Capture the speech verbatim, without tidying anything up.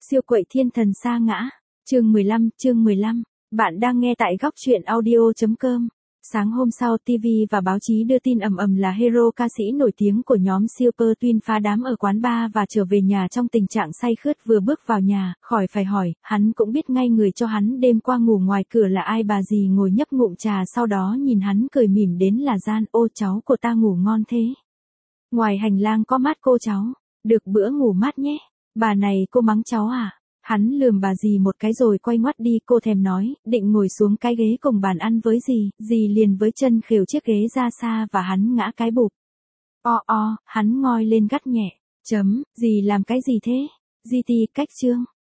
Siêu quậy thiên thần sa ngã. Chương mười lăm, chương mười lăm. Bạn đang nghe tại góc truyện audio chấm com. Sáng hôm sau, ti vi và báo chí đưa tin ầm ầm là hero ca sĩ nổi tiếng của nhóm Super Twin phá đám ở quán bar và trở về nhà trong tình trạng say khướt. Vừa bước vào nhà, khỏi phải hỏi, hắn cũng biết ngay người cho hắn đêm qua ngủ ngoài cửa là ai. Bà dì ngồi nhấp ngụm trà sau đó nhìn hắn cười mỉm đến là Gian. Ô cháu của ta ngủ ngon thế. Ngoài hành lang có mát cô cháu. Được bữa ngủ mát nhé. Bà này cô mắng cháu à? Hắn lườm bà dì một cái rồi quay ngoắt đi. Cô thèm nói, định ngồi xuống cái ghế cùng bàn ăn với dì. Dì liền với chân khều chiếc ghế ra xa và hắn ngã cái bụp. O o, hắn ngoi lên gắt nhẹ. Chấm, dì làm cái gì thế? Di ti cách chương.